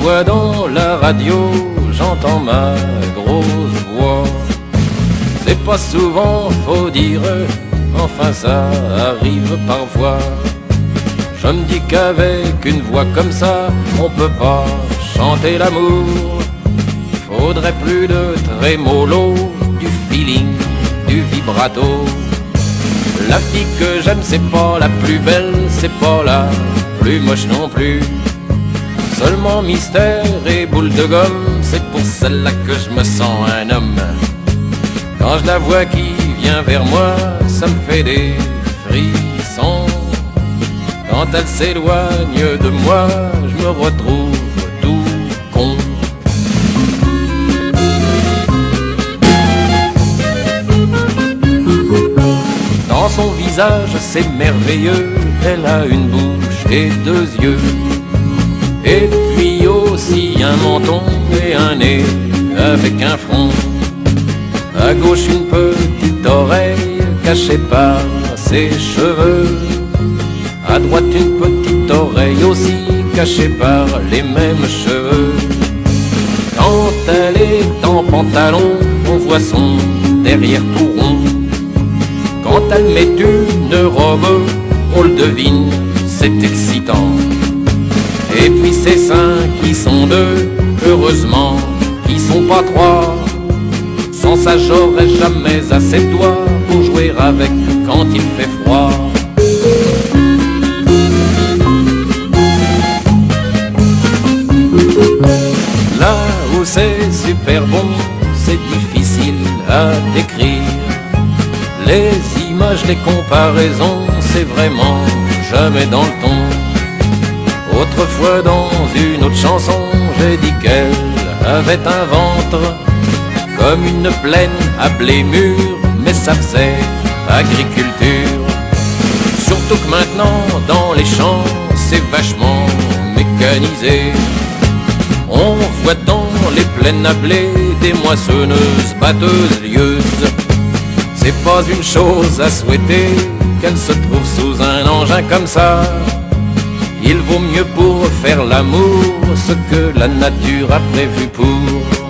fois dans la radio, j'entends ma grosse voix. C'est pas souvent, faut dire, enfin ça arrive parfois. Je me dis qu'avec une voix comme ça, on peut pas chanter l'amour. Faudrait plus de trémolo, du feeling, du vibrato. La fille que j'aime, c'est pas la plus belle, c'est pas la plus moche non plus. Seulement mystère et boule de gomme, c'est pour celle-là que je me sens un homme. Quand je la vois qui vient vers moi, ça me fait des frissons. Quand elle s'éloigne de moi, je me retrouve tout con. Dans son visage, c'est merveilleux, elle a une bouche et deux yeux. Et puis aussi un menton et un nez avec un front. À gauche une petite oreille cachée par ses cheveux. À droite une petite oreille aussi cachée par les mêmes cheveux. Quand elle est en pantalon, on voit son derrière tout rond. Quand elle met une robe, on le devine, c'est excitant. Et puis ses seins qui sont deux, heureusement qu'ils sont pas trois. Sans ça j'aurais jamais assez de doigts pour jouer avec quand il fait froid. Là où c'est super bon, c'est difficile à décrire. Les images, les comparaisons, c'est vraiment jamais dans le ton. Autrefois dans une autre chanson, j'ai dit qu'elle avait un ventre comme une plaine à blé mûr, mais ça faisait agriculture. Surtout que maintenant dans les champs, c'est vachement mécanisé. On voit dans les plaines à blé des moissonneuses, batteuses, lieuses. C'est pas une chose à souhaiter qu'elle se trouve sous un engin comme ça. Il vaut mieux pour faire l'amour ce que la nature a prévu pour.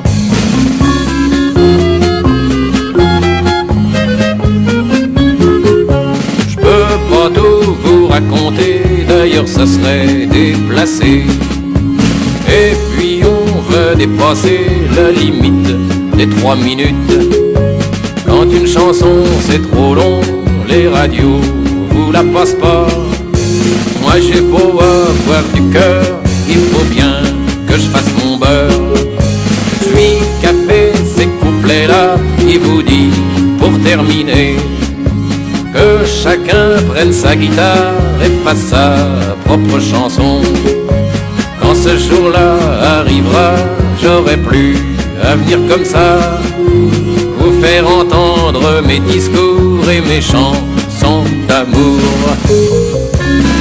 Je peux pas tout vous raconter, d'ailleurs ça serait déplacé. Et puis on veut dépasser la limite des 3 minutes. Quand une chanson c'est trop long, les radios vous la passent pas. Moi j'ai beau avoir du cœur, il faut bien que je fasse mon beurre. Celui qui a fait ces couplets-là, il vous dit pour terminer que chacun prenne sa guitare et fasse sa propre chanson. Quand ce jour-là arrivera, j'aurai plus à venir comme ça, vous faire entendre mes discours et mes chansons d'amour.